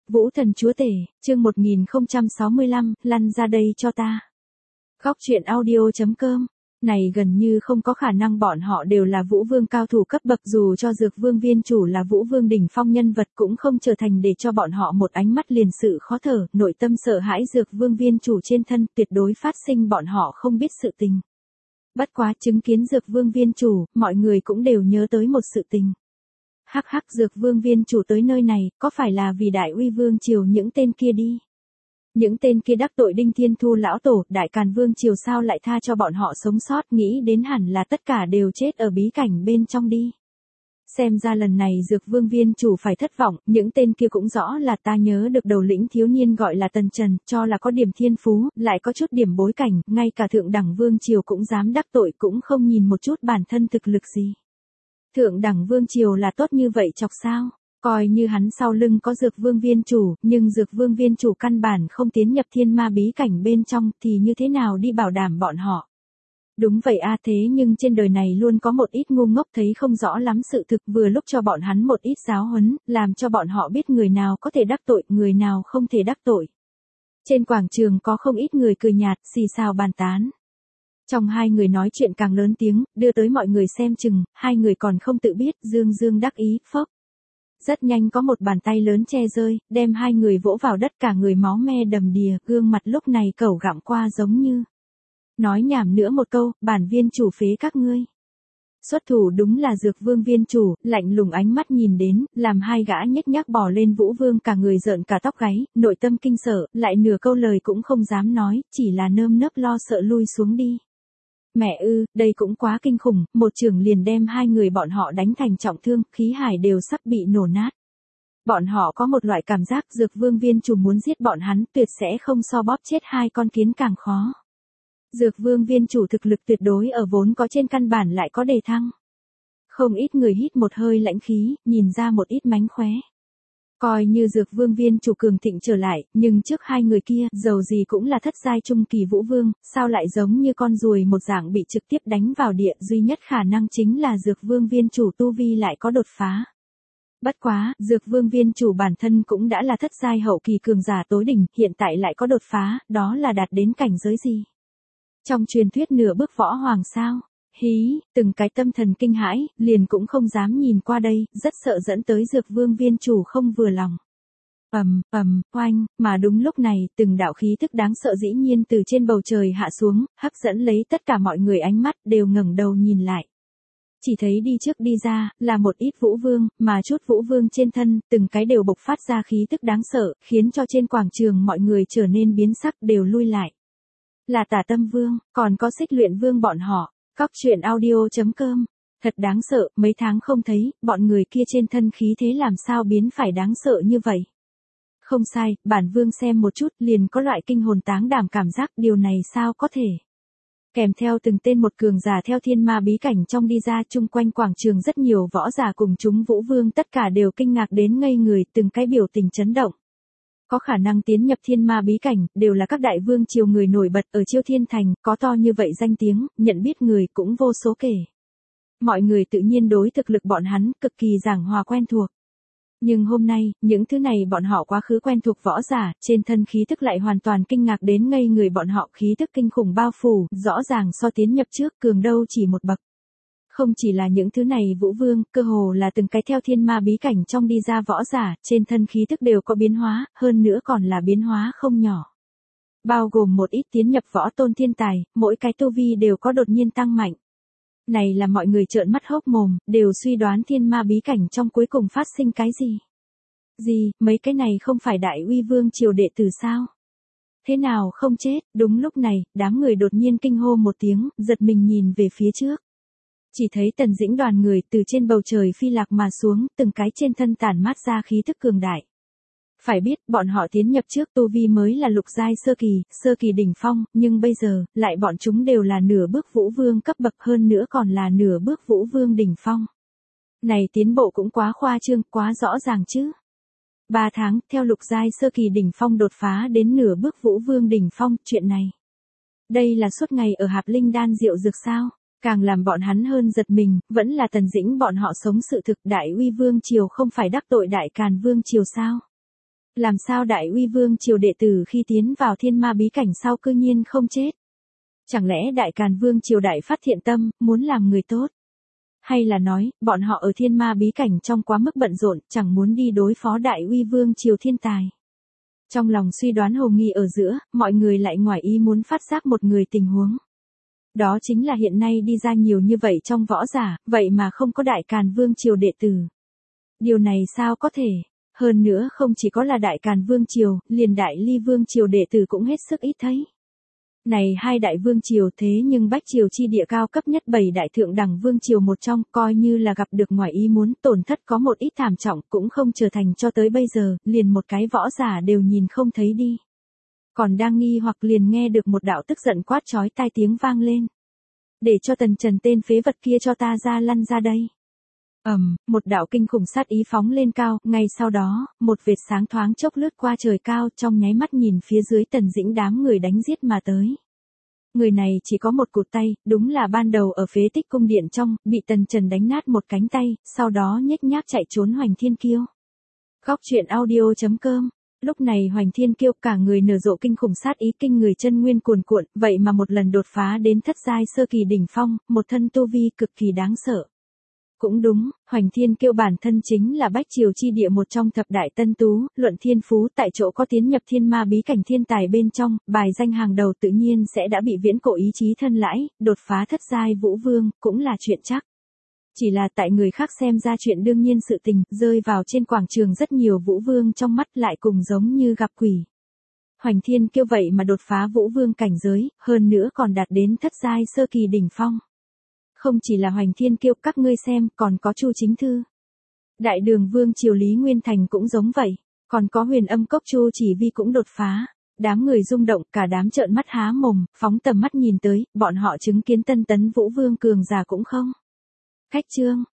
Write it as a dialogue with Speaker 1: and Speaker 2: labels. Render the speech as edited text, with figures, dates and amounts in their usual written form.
Speaker 1: Vũ thần chúa tể, chương 1065, lăn ra đây cho ta. Góc truyện audio.com. Này gần như không có khả năng bọn họ đều là vũ vương cao thủ cấp bậc, dù cho dược vương viên chủ là vũ vương đỉnh phong nhân vật cũng không trở thành để cho bọn họ một ánh mắt liền sự khó thở, nội tâm sợ hãi dược vương viên chủ trên thân tuyệt đối phát sinh bọn họ không biết sự tình. Bất quá chứng kiến dược vương viên chủ, mọi người cũng đều nhớ tới một sự tình. Hắc hắc, dược vương viên chủ tới nơi này, có phải là vì đại uy vương triều những tên kia đi? Những tên kia đắc tội Đinh Thiên Thu lão tổ, đại càn vương triều sao lại tha cho bọn họ sống sót, nghĩ đến hẳn là tất cả đều chết ở bí cảnh bên trong đi. Xem ra lần này dược vương viên chủ phải thất vọng, những tên kia cũng rõ là ta nhớ được đầu lĩnh thiếu niên gọi là Tần Trần, cho là có điểm thiên phú, lại có chút điểm bối cảnh, ngay cả thượng đẳng vương triều cũng dám đắc tội, cũng không nhìn một chút bản thân thực lực gì. Thượng đẳng vương triều là tốt như vậy chọc sao? Coi như hắn sau lưng có dược vương viên chủ, nhưng dược vương viên chủ căn bản không tiến nhập thiên ma bí cảnh bên trong thì như thế nào đi bảo đảm bọn họ? Đúng vậy a, thế nhưng trên đời này luôn có một ít ngu ngốc thấy không rõ lắm sự thực, vừa lúc cho bọn hắn một ít giáo huấn, làm cho bọn họ biết người nào có thể đắc tội, người nào không thể đắc tội. Trên quảng trường có không ít người cười nhạt, xì xào bàn tán. Trong hai người nói chuyện càng lớn tiếng, đưa tới mọi người xem chừng, hai người còn không tự biết, dương dương đắc ý, phốc. Rất nhanh có một bàn tay lớn che rơi, đem hai người vỗ vào đất, cả người máu me đầm đìa, gương mặt lúc này cẩu gặm qua giống như. Nói nhảm nữa một câu, bản viên chủ phế các ngươi. Xuất thủ đúng là dược vương viên chủ, lạnh lùng ánh mắt nhìn đến, làm hai gã nhếch nhác bò lên vũ vương cả người rợn cả tóc gáy, nội tâm kinh sợ, lại nửa câu lời cũng không dám nói, chỉ là nơm nớp lo sợ lui xuống đi. Mẹ ư, đây cũng quá kinh khủng, một chưởng liền đem hai người bọn họ đánh thành trọng thương, khí hải đều sắp bị nổ nát. Bọn họ có một loại cảm giác dược vương viên chủ muốn giết bọn hắn tuyệt sẽ không so bóp chết hai con kiến càng khó. Dược vương viên chủ thực lực tuyệt đối ở vốn có trên căn bản lại có đề thăng. Không ít người hít một hơi lãnh khí, nhìn ra một ít mánh khóe. Coi như dược vương viên chủ cường thịnh trở lại, nhưng trước hai người kia, dầu gì cũng là thất giai trung kỳ vũ vương, sao lại giống như con ruồi một dạng bị trực tiếp đánh vào địa, duy nhất khả năng chính là dược vương viên chủ tu vi lại có đột phá. Bất quá, dược vương viên chủ bản thân cũng đã là thất giai hậu kỳ cường giả tối đỉnh, hiện tại lại có đột phá, đó là đạt đến cảnh giới gì? Trong truyền thuyết nửa bước võ hoàng sao? Hí, từng cái tâm thần kinh hãi, liền cũng không dám nhìn qua đây, rất sợ dẫn tới dược vương viên chủ không vừa lòng. Oanh, mà đúng lúc này, từng đạo khí thức đáng sợ dĩ nhiên từ trên bầu trời hạ xuống, hấp dẫn lấy tất cả mọi người ánh mắt, đều ngẩng đầu nhìn lại. Chỉ thấy đi trước đi ra, là một ít vũ vương, mà chút vũ vương trên thân, từng cái đều bộc phát ra khí tức đáng sợ, khiến cho trên quảng trường mọi người trở nên biến sắc đều lui lại. Là Tả Tâm Vương, còn có Xích Luyện Vương bọn họ. Góc truyện audio.com. Thật đáng sợ, mấy tháng không thấy, bọn người kia trên thân khí thế làm sao biến phải đáng sợ như vậy. Không sai, bản vương xem một chút liền có loại kinh hồn táng đảm cảm giác, điều này sao có thể. Kèm theo từng tên một cường giả theo thiên ma bí cảnh trong đi ra, chung quanh quảng trường rất nhiều võ giả cùng chúng vũ vương tất cả đều kinh ngạc đến ngây người, từng cái biểu tình chấn động. Có khả năng tiến nhập thiên ma bí cảnh, đều là các đại vương triều người nổi bật ở Chiêu Thiên Thành, có to như vậy danh tiếng, nhận biết người cũng vô số kể. Mọi người tự nhiên đối thực lực bọn hắn cực kỳ giảng hòa quen thuộc. Nhưng hôm nay, những thứ này bọn họ quá khứ quen thuộc võ giả, trên thân khí tức lại hoàn toàn kinh ngạc đến ngây người, bọn họ khí tức kinh khủng bao phủ, rõ ràng so tiến nhập trước cường đâu chỉ một bậc. Không chỉ là những thứ này vũ vương, cơ hồ là từng cái theo thiên ma bí cảnh trong đi ra võ giả, trên thân khí tức đều có biến hóa, hơn nữa còn là biến hóa không nhỏ. Bao gồm một ít tiến nhập võ tôn thiên tài, mỗi cái tu vi đều có đột nhiên tăng mạnh. Này là mọi người trợn mắt hốc mồm, đều suy đoán thiên ma bí cảnh trong cuối cùng phát sinh cái gì. Gì, mấy cái này không phải đại uy vương triều đệ tử sao? Thế nào không chết, đúng lúc này, đám người đột nhiên kinh hô một tiếng, giật mình nhìn về phía trước. Chỉ thấy Tần Dĩnh đoàn người từ trên bầu trời phi lạc mà xuống, từng cái trên thân tản mát ra khí thức cường đại. Phải biết, bọn họ tiến nhập trước tu vi mới là lục giai sơ kỳ đỉnh phong, nhưng bây giờ, lại bọn chúng đều là nửa bước vũ vương cấp bậc, hơn nữa còn là nửa bước vũ vương đỉnh phong. Này tiến bộ cũng quá khoa trương, quá rõ ràng chứ. 3 tháng, theo lục giai sơ kỳ đỉnh phong đột phá đến nửa bước vũ vương đỉnh phong, chuyện này. Đây là suốt ngày ở Hạp Linh Đan rượu dược sao? Càng làm bọn hắn hơn giật mình, vẫn là Tần Dĩnh bọn họ sống sự thực, đại uy vương triều không phải đắc tội đại càn vương triều sao? Làm sao đại uy vương triều đệ tử khi tiến vào thiên ma bí cảnh sau cư nhiên không chết? Chẳng lẽ đại càn vương triều đại phát thiện tâm, muốn làm người tốt? Hay là nói, bọn họ ở thiên ma bí cảnh trong quá mức bận rộn, chẳng muốn đi đối phó đại uy vương triều thiên tài? Trong lòng suy đoán hồ nghi ở giữa, mọi người lại ngoài ý muốn phát giác một người tình huống. Đó chính là hiện nay đi ra nhiều như vậy trong võ giả, vậy mà không có đại càn vương triều đệ tử. Điều này sao có thể? Hơn nữa không chỉ có là đại càn vương triều, liền đại ly vương triều đệ tử cũng hết sức ít thấy. Này hai đại vương triều thế nhưng bách triều chi địa cao cấp nhất 7 đại thượng đẳng vương triều một trong, coi như là gặp được ngoài ý muốn tổn thất có một ít thảm trọng cũng không trở thành cho tới bây giờ, liền một cái võ giả đều nhìn không thấy đi. Còn đang nghi hoặc liền nghe được một đạo tức giận quát chói tai tiếng vang lên. Để cho Tần Trần tên phế vật kia cho ta ra lăn ra đây. Một đạo kinh khủng sát ý phóng lên cao, ngay sau đó, một vệt sáng thoáng chốc lướt qua trời cao trong nháy mắt nhìn phía dưới Tần Dĩnh đám người đánh giết mà tới. Người này chỉ có một cụt tay, đúng là ban đầu ở phế tích cung điện trong, bị Tần Trần đánh nát một cánh tay, sau đó nhếch nhác chạy trốn Hoành Thiên Kiêu. Góc truyện audio.com. Lúc này Hoành Thiên Kiêu cả người nở rộ kinh khủng sát ý kinh người chân nguyên cuồn cuộn, vậy mà một lần đột phá đến thất giai sơ kỳ đỉnh phong, một thân tu vi cực kỳ đáng sợ. Cũng đúng, Hoành Thiên Kiêu bản thân chính là bách triều chi địa một trong thập đại tân tú, luận thiên phú tại chỗ có tiến nhập thiên ma bí cảnh thiên tài bên trong, bài danh hàng đầu tự nhiên sẽ đã bị viễn cổ ý chí thân lãi, đột phá thất giai vũ vương, cũng là chuyện chắc. Chỉ là tại người khác xem ra chuyện đương nhiên sự tình, rơi vào trên quảng trường rất nhiều vũ vương trong mắt lại cùng giống như gặp quỷ. Hoành Thiên Kiêu vậy mà đột phá vũ vương cảnh giới, hơn nữa còn đạt đến thất giai sơ kỳ đỉnh phong. Không chỉ là Hoành Thiên Kiêu, các ngươi xem, còn có Chu Chính Thư. Đại đường vương triều Lý Nguyên Thành cũng giống vậy, còn có Huyền Âm Cốc Chu Chỉ Vi cũng đột phá. Đám người rung động, cả đám trợn mắt há mồm, phóng tầm mắt nhìn tới, bọn họ chứng kiến tân tấn vũ vương cường giả cũng không. Khách chương